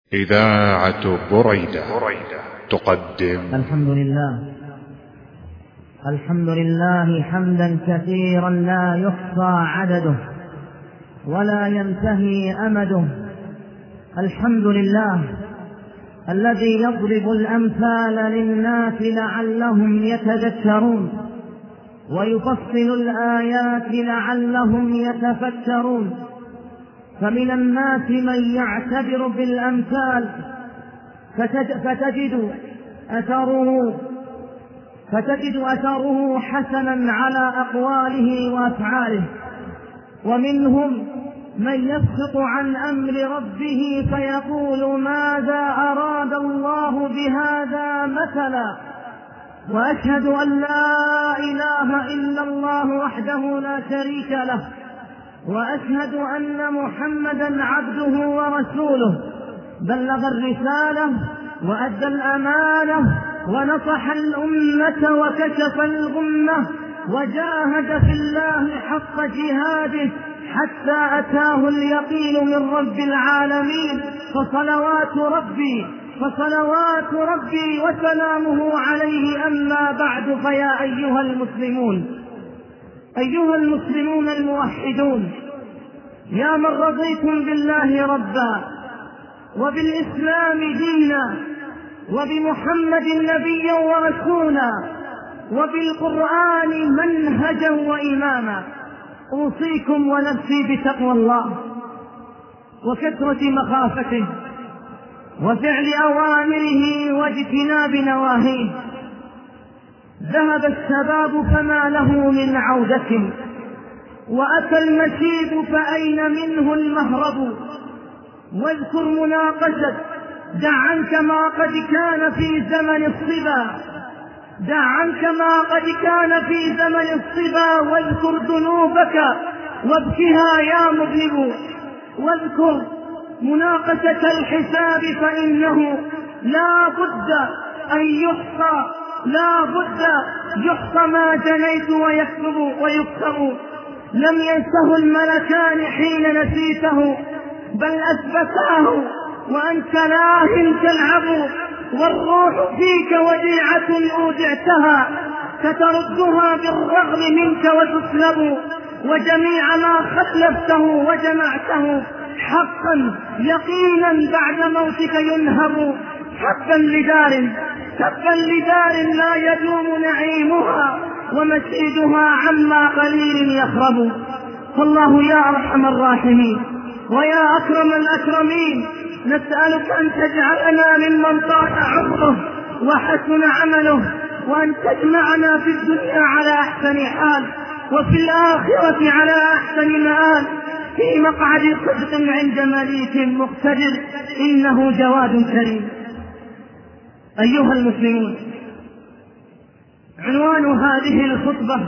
إذاعة بريدة تقدم الحمد لله حمدا كثيرا لا يحصى عدده ولا ينتهي أمده. الحمد لله الذي يضرب الأمثال للناس لعلهم يتذكرون ويفصل الآيات لعلهم يتفكرون. فمن الناس من يعتبر بالأمثال فتجد أثره حسنا على أقواله وأفعاله، ومنهم من يسقط عن أمر ربه فيقول ماذا أراد الله بهذا مثلا. وأشهد أن لا إله إلا الله وحده لا شريك له، وأشهد أن محمدا عبده ورسوله، بلغ الرسالة وأدى الأمانة ونصح الأمة وكشف الغمة وجاهد في الله حق جهاده حتى أتاه اليقين من رب العالمين. فصلوات ربي وسلامه عليه. أما بعد، فيا أيها المسلمون الموحدون، يا من رضيتم بالله ربا وبالإسلام دينا وبمحمد نبيا ورسولا وبالقرآن منهجا وإماما، أوصيكم ونفسي بتقوى الله وكثرة مخافته وفعل أوامره واجتناب نواهيه. ذهب الشباب فما له من عودة، وأتى المشيب فأين منه المهرب. واذكر مناقشة دع عنك ما قد كان في زمن الصبا واذكر ذنوبك وابكها يا مذنب. واذكر مناقشة الحساب فإنه لا بد يحصى ما جنيت ويكتب. لم ينسه الملكان حين نسيته، بل أثبتاه وأنت لاه تلعب. والروح فيك وديعة أودعتها، ستردها بالرغم منك وتسلب. وجميع ما خلفته وجمعته حقا يقينا بعد موتك ينهب. تبا لدار لا يدوم نعيمها ومسيدها عما قليل يخرب. فالله يا أرحم الراحمين ويا أكرم الأكرمين، نسألك أن تجعلنا ممن طال عمره وحسن عمله، وأن تجمعنا في الدنيا على أحسن حال وفي الآخرة على أحسن مآل، في مقعد صدق عند مليك مقتدر، إنه جواد كريم. أيها المسلمون، عنوان هذه الخطبة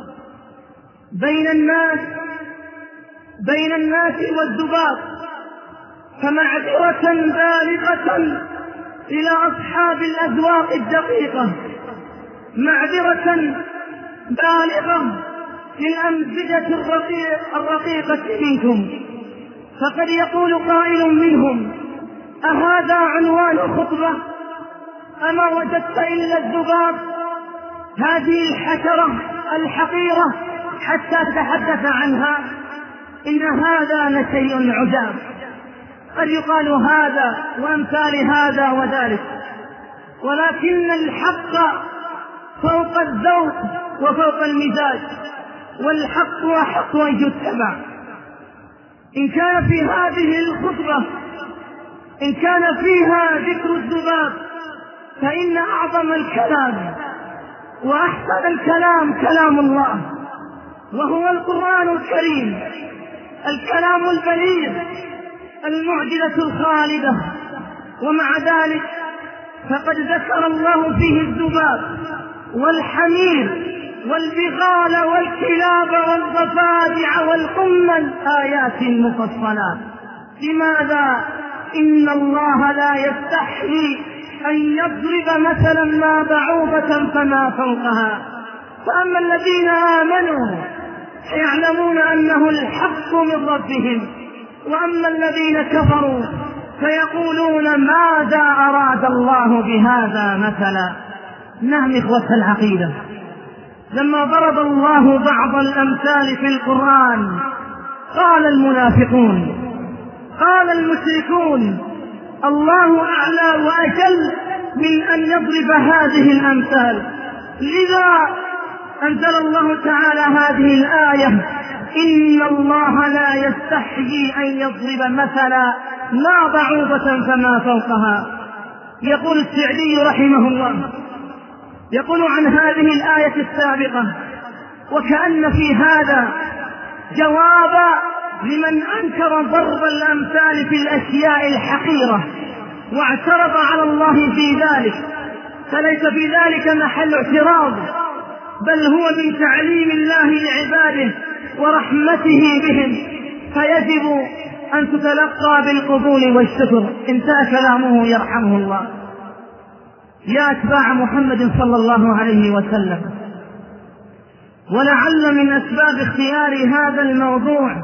بين الناس والذباب. فمعذرة بالغة إلى أصحاب الأذواق الدقيقة، معذرة بالغة للأمزجة الرقيقة منكم. فقد يقول قائل منهم: أهذا عنوان خطبة؟ أما وجدت إلا الذباب، هذه الحشرة الحقيرة حتى تتحدث عنها؟ إن هذا لشيء عجاب. قد يقال هذا وأمثال هذا وذلك، ولكن الحق فوق الذوق وفوق المزاج، والحق أحق أن يتبع. إن كان في هذه الخطبة فيها ذكر الذباب، فإن أعظم الكلام وأحسن الكلام كلام الله، وهو القرآن الكريم، الكلام البليغ، المعجزة الخالدة. ومع ذلك فقد ذكر الله فيه الذباب والحمير والبغال والكلاب والضفادع والقمل آيات مفصلات. لماذا؟ إن الله لا يستحيي أن يضرب مثلا ما بعوضة فما فوقها. فأما الذين آمنوا يعلمون أنه الحق من ربهم، وأما الذين كفروا فيقولون ماذا أراد الله بهذا مثلا. نعم إخوة العقيدة، لما ضرب الله بعض الأمثال في القرآن قال المنافقون، قال المشركون: الله أعلى وأجل من أن يضرب هذه الأمثال. لذا أنزل الله تعالى هذه الآية: إن الله لا يستحيي أن يضرب مثلا ما بعوضة فما فوقها. يقول السعدي رحمه الله، يقول عن هذه الآية السابقة: وكأن في هذا جوابا لمن أنكر ضرب الأمثال في الأشياء الحقيرة واعترض على الله في ذلك، فليس في ذلك محل اعتراض، بل هو من تعليم الله لعباده ورحمته بهم، فيجب أن تتلقى بالقبول والشكر. انتهى كلامه يرحمه الله. يا أتباع محمد صلى الله عليه وسلم، ولعل من أسباب اختيار هذا الموضوع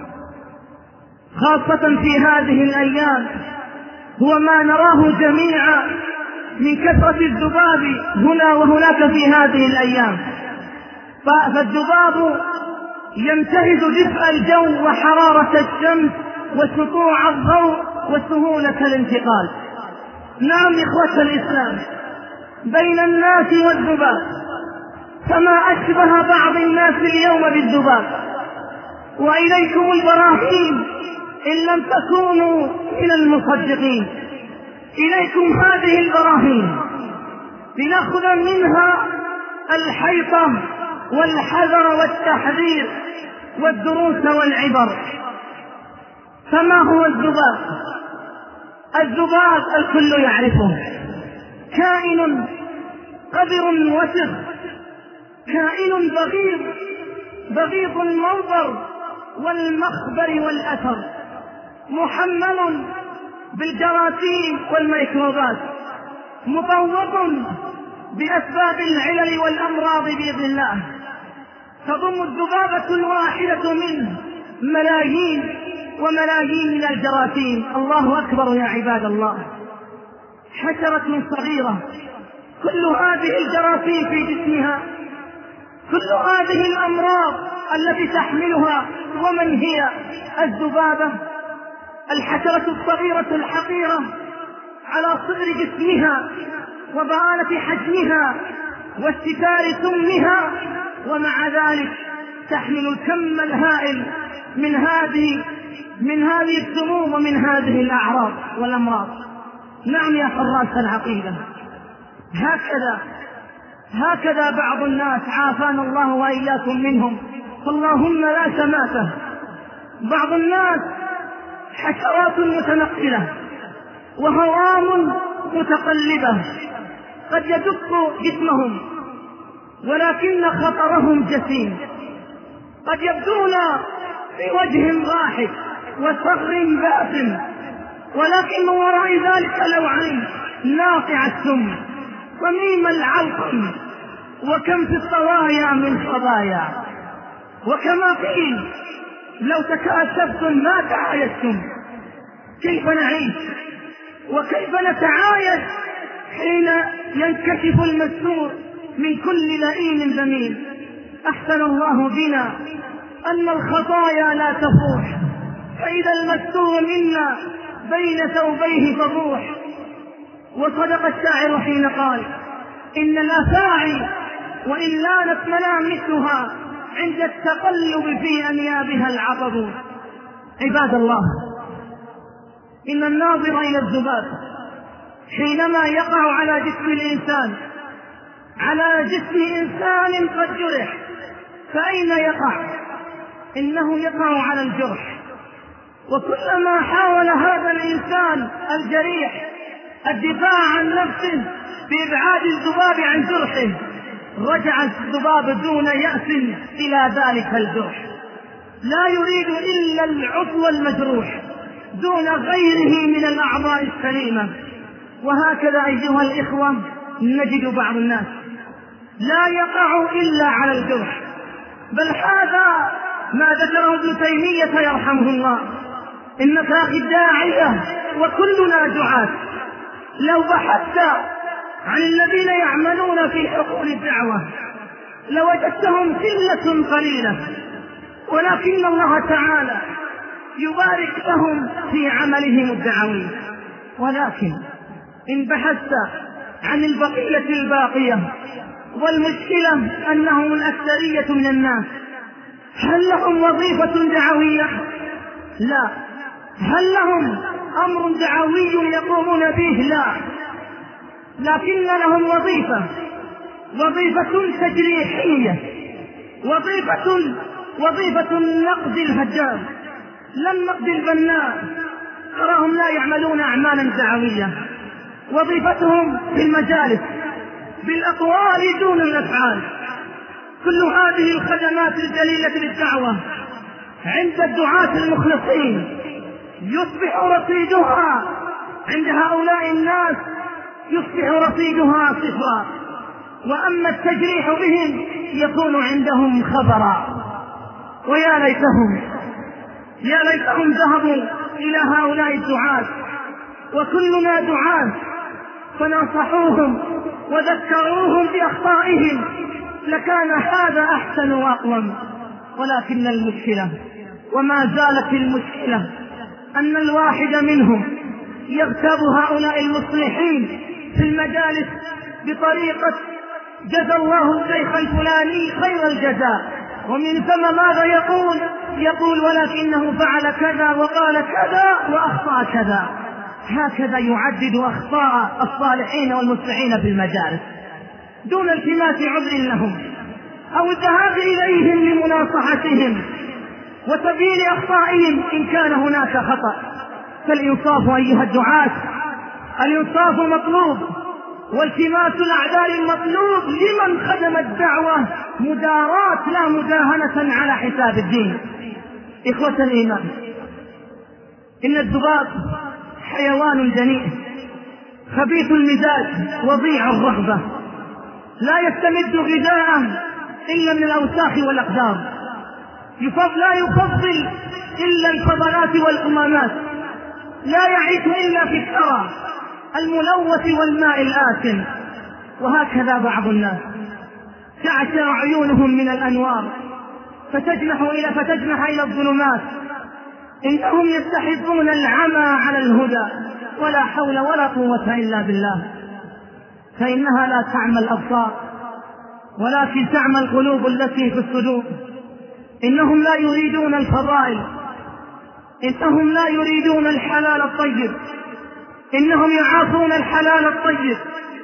خاصة في هذه الأيام هو ما نراه جميعا من كثرة الذباب هنا وهناك في هذه الأيام. فالذباب ينتهز دفء الجو وحرارة الشمس وسطوع الضوء وسهولة الانتقال. نعم إخوة الإسلام، بين الناس والذباب، فما أشبه بعض الناس اليوم بالذباب. وإليكم البراهين إن لم تكونوا من المصدقين، إليكم هذه البراهين لنأخذ منها الحيطة والحذر والتحذير والدروس والعبر. فما هو الذباب؟ الذباب الكل يعرفه، كائن قذر وسخ، كائن بغيض المنظر والمخبر والأثر، محمل بالجراثيم والميكروبات، مطوق بأسباب العلل والأمراض بإذن الله. تضم الذبابة الواحدة منه ملايين وملايين من الجراثيم. الله أكبر يا عباد الله. حشرة صغيرة، كل هذه الجراثيم في جسمها، كل هذه الأمراض التي تحملها. ومن هي الذبابة؟ الحشرة الصغيرة الحقيرة على صغر جسمها وضآلة حجمها واستتار سمها، ومع ذلك تحمل الكم الهائل من هذه السموم ومن هذه الأعراض والأمراض. نعم يا حراس العقيدة، هكذا بعض الناس عافانا الله وإياكم منهم، فاللهم لا شماتة. بعض الناس حشرات متنقلة وهوام متقلبة، قد يدق جسمهم ولكن خطرهم جسيم، قد يبدون في وجه ضاحك وصغر باسم، ولكن من وراء ذلك لوعين ناقع السم وميم العلقم، وكم في الطوايا من خبايا. وكما قيل: لو تكاتفتم ما تعايشتم. كيف نعيش وكيف نتعايش حين ينكشف المستور من كل لئيم ذميم؟ أحسن الله بنا أن الخطايا لا تفوح، فإذا المستور منا بين ثوبيه فضوح. وصدق الشاعر حين قال: إن الأفاعي وإن لانت ملامسها عند التقلب في أنيابها العقب. عباد الله، إن الناظر إلى الذباب حينما يقع على جسم الإنسان، على جسم إنسان قد جرح، فأين يقع؟ إنه يقع على الجرح. وكلما حاول هذا الإنسان الجريح الدفاع عن نفسه بإبعاد الذباب عن جرحه، رجع الذباب دون يأس إلى ذلك الجرح، لا يريد إلا العضو المجروح دون غيره من الأعضاء السليمة. وهكذا أيها الإخوة نجد بعض الناس لا يقع إلا على الجرح، بل هذا ما ذكره ابن تيمية يرحمه الله إنك أخي الداعية وكلنا دعاة، لو بحثت عن الذين يعملون في حقول الدعوة لوجدتهم قلة قليلة، ولكن الله تعالى يبارك لهم في عملهم الدعوي. ولكن إن بحثت عن البقية الباقية، والمشكلة أنهم الأكثرية من الناس، هل لهم وظيفة دعوية؟ لا. هل لهم أمر دعوي يقومون به؟ لا. لكن لهم وظيفة تجريحية، وظيفة النقد الهجام، لا النقد البناء. تراهم لا يعملون أعمالا دعوية، وظيفتهم في المجالس بالأقوال دون الأفعال. كل هذه الخدمات الجليلة للدعوة عند الدعاة المخلصين يصبح رصيدها عند هؤلاء الناس صفرا، وأما التجريح بهم يكون عندهم خبرا. ويا ليتهم ذهبوا إلى هؤلاء الدعاة، وكلنا دعاة، فنصحوهم وذكروهم بأخطائهم، لكان هذا أحسن وأقوم. ولكن المشكلة، وما زالت المشكلة، أن الواحد منهم يغتاب هؤلاء المصلحين في المجالس بطريقة جزى الله الشيخ الفلاني خير الجزاء، ومن ثم ماذا يقول ولكنه فعل كذا وقال كذا وأخطأ كذا. هكذا يعدد أخطاء الصالحين والمصلحين في المجالس دون التماس عذر لهم أو الذهاب إليهم لمناصحتهم وتبيين أخطائهم إن كان هناك خطأ. فالإنصاف أيها الدعاة، الإنصاف مطلوب، والتماس الأعذار مطلوب لمن خدم الدعوة مداراة لا مداهنة على حساب الدين. إخوة الإيمان، إن الذباب حيوان دنيء خبيث المزاج وضيع الرغبة، لا يستمد غذاءه إلا من الأوساخ والأقدار، لا يفضل إلا الفضلات والأمامات، لا يعيش إلا في الثرى الملوث والماء الآسن. وهكذا بعض الناس تعشى عيونهم من الأنوار فتجنح إلى الظلمات. إنهم يستحبون العمى على الهدى، ولا حول ولا قوة إلا بالله. فإنها لا تعمى الأبصار ولكن تعمى القلوب التي في الصدور. إنهم لا يريدون الفضائل، إنهم لا يريدون الحلال الطيب، إنهم يعافون الحلال الطيب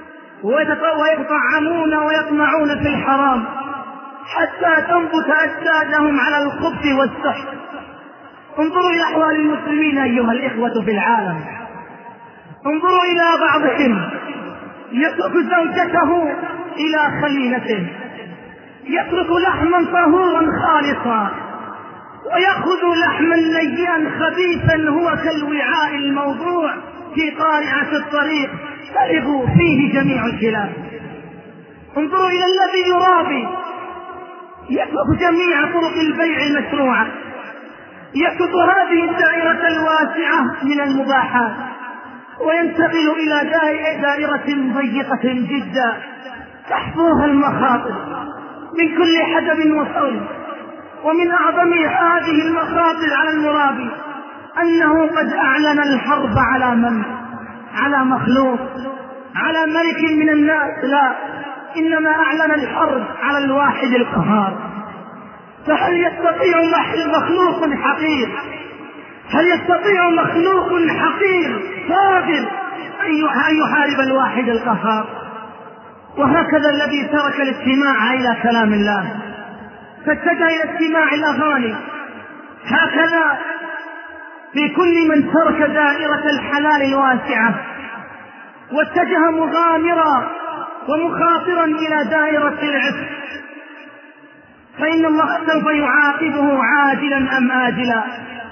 ويطعمون ويطمعون في الحرام حتى تنبت أجسادهم على الخبث والسحت. انظروا إلى أحوال المسلمين أيها الإخوة في العالم، انظروا إلى بعضهم يترك زوجته إلى خليلته، يترك لحما طهورا خالصا ويأخذ لحما نيئا خبيثا هو كالوعاء الموضوع في قارعة الطريق تلغ فيه جميع الكلاب. انظروا إلى الذي يرابي، يترك جميع طرق البيع المشروعة، يترك هذه الدائرة الواسعة من المباحات وينتقل إلى دائرة ضيقة جدا تحفوها المخاطر من كل حدب وصول. ومن أعظم هذه المخاطر على المرابي أنه قد أعلن الحرب على من؟ على مخلوق، على ملك من الناس؟ لا، إنما أعلن الحرب على الواحد القهار. فهل يستطيع مخلوق حقير، هل يستطيع مخلوق حقير قادر أن يحارب الواحد القهار؟ وهكذا الذي ترك الاستماع إلى كلام الله فاتجه إلى استماع الأغاني، هكذا في كل من ترك دائرة الحلال الواسعة واتجه مغامرا ومخاطرا إلى دائرة العفة، فإن الله سوف يعاقبه عاجلا أم آجلا.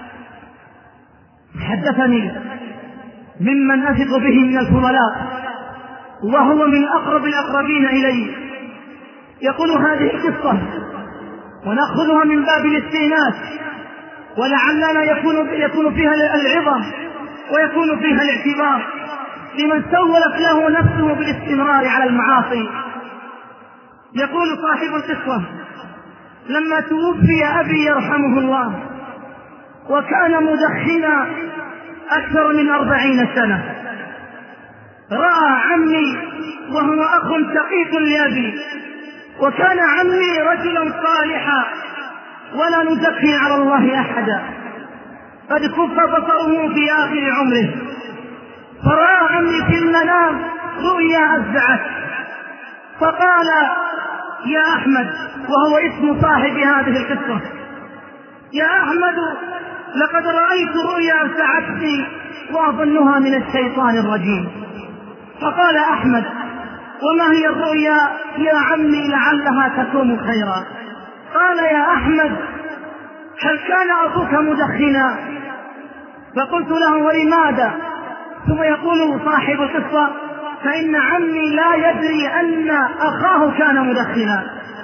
حدثني ممن أثق به من الفضلاء وهو من أقرب الأقربين إلي، يقول هذه القصة ونأخذها من باب الاستئناس ولعلنا يكون فيها العظة ويكون فيها الاعتبار لمن سولت له نفسه بالاستمرار على المعاصي. يقول صاحب القصة: لما توفي أبي يرحمه الله وكان مدخنا أكثر من 40 سنة، رأى عمي وهو أخ شقيق لأبي، وكان عمي رجلا صالحا ولا نزكي على الله أحدا، قد كف بصره في آخر عمره، فرأى عمي في المنام رؤيا أفزعت، فقال: يا أحمد، وهو اسم صاحب هذه القصة: يا أحمد، لقد رأيت رؤيا أفزعتني وأظنها من الشيطان الرجيم. فقال أحمد: وما هي الرؤيا يا عمي لعلها تكون خيرا؟ قال: يا أحمد، هل كان أبوك مدخنا؟ فقلت له: ولماذا؟ ثم يقول صاحب القصة: فإن عمي لا يدري أن أخاه كان مدخنا.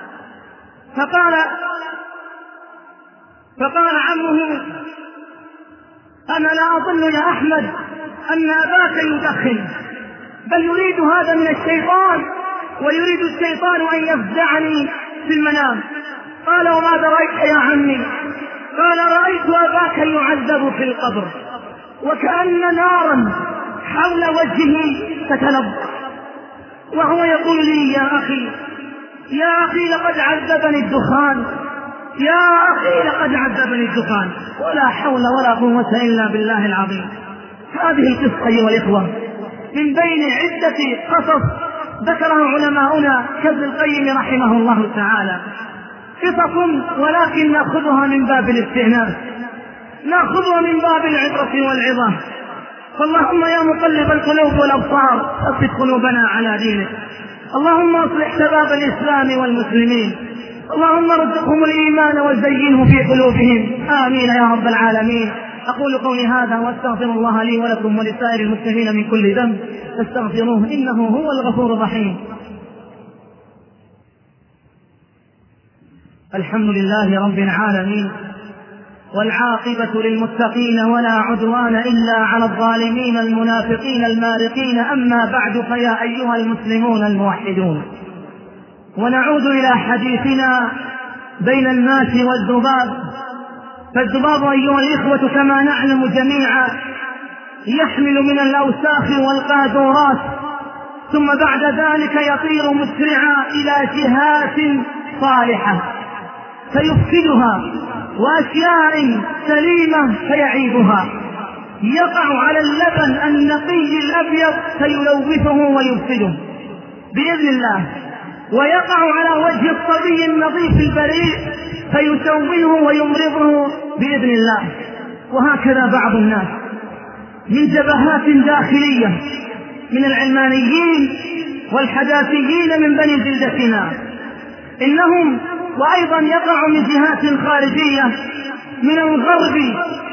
فقال عمه: أنا لا أظن يا أحمد أن أباك يدخن، بل يريد هذا من الشيطان، ويريد الشيطان أن يفزعني في المنام. قال: وماذا رأيت يا عمي؟ قال: رأيت أباك يعذب في القبر، وكأن نارا حول وجهه تتلظى، وهو يقول لي: يا أخي لقد عذبني الدخان، يا أخي لقد عذبني الدخان. ولا حول ولا قوة إلا بالله العظيم. هذه القصة أيها الإخوة من بين عدة قصص ذكرها علماؤنا كابن القيم رحمه الله تعالى، قصص ولكن نأخذها من باب الاستئناس، نأخذها من باب العبرة والعظة. فاللهم يا مقلب القلوب والأبصار ثبت قلوبنا على دينك. اللهم اصلح شباب الإسلام والمسلمين، اللهم ارزقهم الإيمان وزينه في قلوبهم، آمين يا رب العالمين. أقول قولي هذا واستغفر الله لي ولكم ولسائر المسلمين من كل ذنب، فاستغفروه إنه هو الغفور الرحيم. الحمد لله رب العالمين، والعاقبة للمتقين ولا عدوان إلا على الظالمين المنافقين المارقين. أما بعد، فيا أيها المسلمون الموحدون، ونعود إلى حديثنا بين الناس والذباب. فالذباب أيها الإخوة كما نعلم جميعا يحمل من الأوساخ والقاذورات، ثم بعد ذلك يطير مسرعا إلى جهات صالحة فيفسدها، وأشياء سليمة فيعيبها. يقع على اللبن النقي الأبيض فيلوثه ويفسده بإذن الله، ويقع على وجه الصبي النظيف البريء فيسويه ويمرضه بإذن الله. وهكذا بعض الناس من جبهات داخلية من العلمانيين والحداثيين من بني جلدتنا، إنهم وأيضا يقع من جهات خارجية من الغرب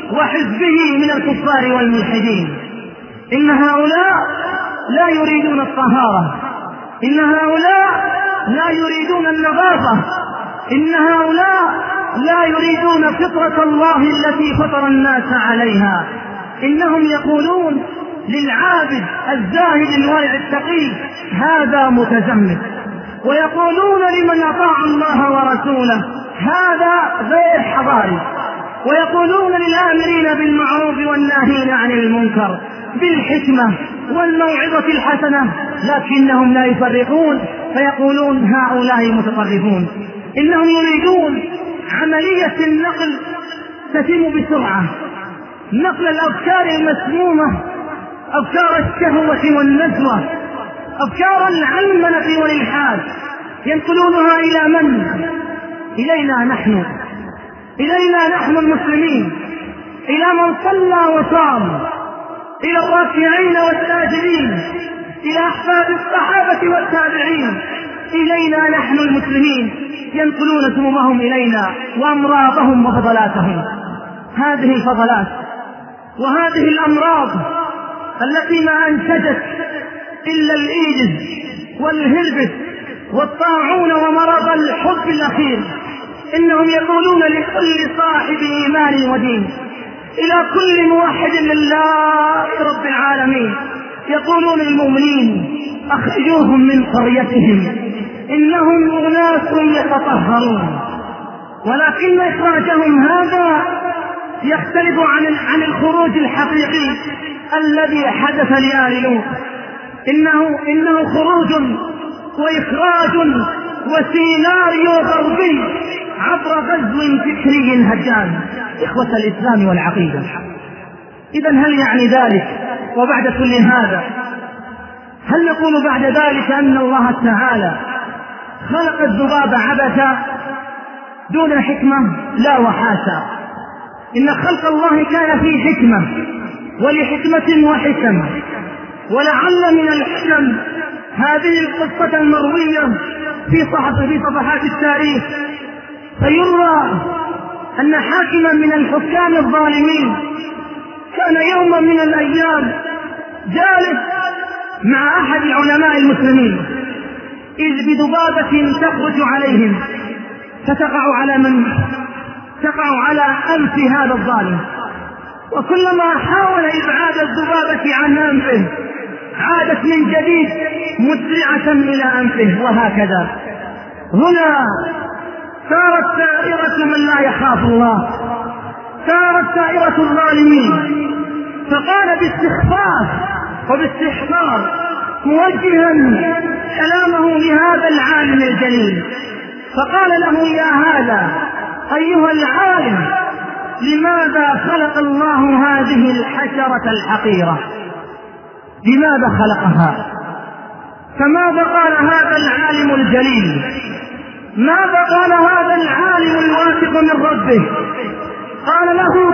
وحزبه من الكفار والملحدين. إن هؤلاء لا يريدون الطهارة، إن هؤلاء لا يريدون النظافة، إن هؤلاء لا يريدون فطرة الله التي فطر الناس عليها. إنهم يقولون للعابد الزاهد الورع التقي: هذا متزمت، ويقولون لمن أطاع الله ورسوله: هذا غير حضاري، ويقولون للآمرين بالمعروف والناهين عن المنكر بالحكمة والموعظة الحسنة، لكنهم لا يفرقون فيقولون هؤلاء متطرفون. إنهم يريدون عملية النقل تتم بسرعة، نقل الأفكار المسمومة، أفكار الشهوة والنزوة، أفكار العلمنة والإلحاد، ينقلونها إلى من؟ إلينا نحن، إلينا نحن المسلمين، إلى من صلى وصام، إلى الراكعين والساجدين، إلى أحفاد الصحابة والتابعين، إلينا نحن المسلمين، ينقلون سمومهم إلينا وأمراضهم وفضلاتهم. هذه الفضلات وهذه الأمراض التي ما أنتجت إلا الإيدز والهربس والطاعون ومرض الحب الأخير، إنهم يقولون لكل صاحب إيمان ودين، إلى كل موحد لله رب العالمين، يقولون للمؤمنين أخرجوهم من قريتهم إنهم أناس يتطهرون. ولكن إخراجهم هذا يختلف عن الخروج الحقيقي الذي حدث لآل لوط. إنه خروج وإخراج وسيناريو غربي عبر غزو فكري هجان. إخوة الإسلام والعقيدة، إذن هل يعني ذلك وبعد كل هذا هل نقول بعد ذلك أن الله تعالى خلق الذباب عبثا دون حكمة؟ لا وحاشا، إن خلق الله كان فيه حكمة ولحكمة وحكمة. ولعل من الحكم هذه القصة المروية في صفحات التاريخ فيرى أن حاكما من الحكام الظالمين كان يوما من الأيام جالس مع أحد العلماء المسلمين، إذ بذبابة تخرج عليهم فتقع على من؟ تقع على أنف هذا الظالم، وكلما حاول إبعاد الذبابة عن أنفه عادت من جديد مسرعة إلى أنفه، وهكذا. هنا سارت سائرة من لا يخاف الله، سارت سائرة الظالمين، فقال باستخفاف وباستحقار موجها كلامه لهذا العالم الجليل، فقال له: يا هذا أيها العالم، لماذا خلق الله هذه الحشرة الحقيرة؟ لماذا خلقها؟ فماذا قال هذا العالم الجليل؟ ماذا قال هذا العالم الواثق من ربه؟ قال له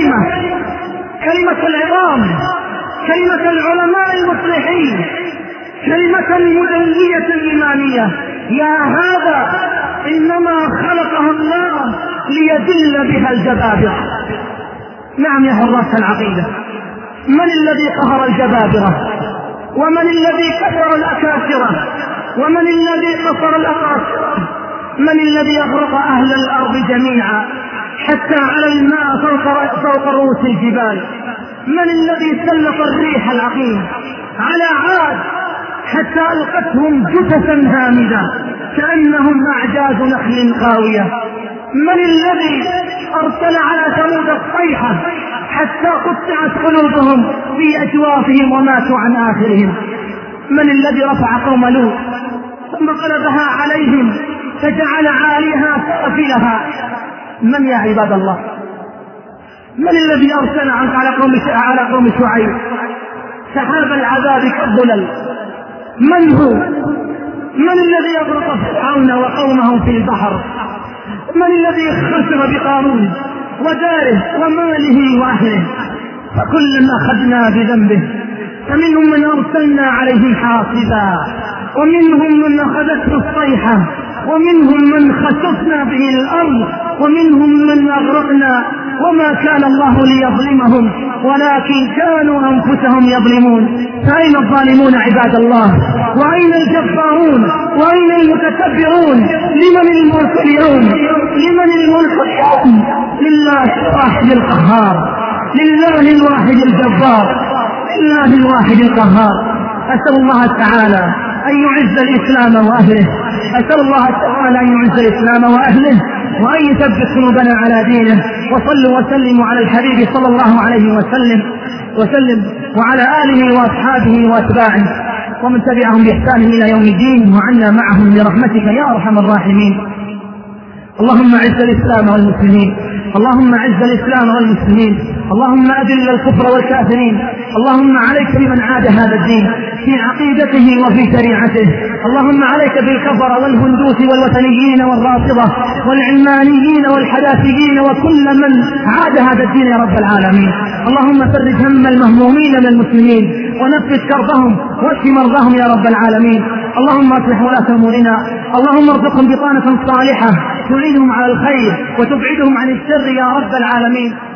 كلمة العظام، كلمة العلماء المصلحين، كلمة مدنية إيمانية: يا هذا إنما خلقها الله ليذل بها الجبابرة. نعم يا حراس العقيدة، من الذي قهر الجبابرة؟ ومن الذي كسر الأكاسرة؟ ومن الذي قصر الأقاصرة؟ من الذي أغرق أهل الأرض جميعا حتى على الماء فوق رؤوس الجبال؟ من الذي سلط الريح العقيم على عاد حتى ألقتهم جثثا هامدة كأنهم أعجاز نخل خاوية؟ من الذي أرسل على ثمود الصيحة حتى قطعت قلوبهم في أجوافهم وماتوا عن آخرهم؟ من الذي رفع قوم لوط ثم قلبها عليهم فجعل عاليها سافلها؟ من يا عباد الله؟ من الذي أرسل على قوم شعيب سحاب العذاب كالظلل؟ من هو؟ من الذي أغرق فرعون وقومه في البحر؟ من الذي خسر بقارون وداره وماله وأهله؟ فكلا أخذنا بذنبه، فمنهم من أرسلنا عليه حاصبا، ومنهم من أخذته الصيحة، ومنهم من خسفنا به الأرض، ومنهم من أغرقنا، وما كان الله ليظلمهم ولكن كانوا أنفسهم يظلمون. فأين الظالمون عباد الله؟ وأين الجبارون؟ وأين المتكبرون؟ لمن الملك اليوم؟ لمن الملك اليوم؟ لله الواحد القهار، لله الواحد الجبار، لله الواحد القهار. أسأل الله تعالى أن يعز الإسلام وأهله، أسأل الله تعالى أن يعز الإسلام وأهله وأن يثبت قلوبنا على دينه. وصلوا وسلموا على الحبيب صلى الله عليه وسلم وعلى آله وأصحابه وأتباعه ومن تبعهم بإحسان إلى يوم الدين، وعنا معهم برحمتك يا أرحم الراحمين. اللهم أعز الإسلام والمسلمين، اللهم أعز الإسلام والمسلمين، اللهم أذل الكفر والكافرين، اللهم عليك بمن عاد هذا الدين في عقيدته وفي شريعته، اللهم عليك بالكفر والهندوس والوثنيين والرافضة والعلمانيين والحداثيين وكل من عاد هذا الدين يا رب العالمين. اللهم فرج هم المهمومين من المسلمين ونفس كربهم واشف مرضاهم يا رب العالمين. اللهم اصلح ولاة امورنا، اللهم ارزقهم بطانة صالحة تعينهم على الخير وتبعدهم عن الشر يا رب العالمين.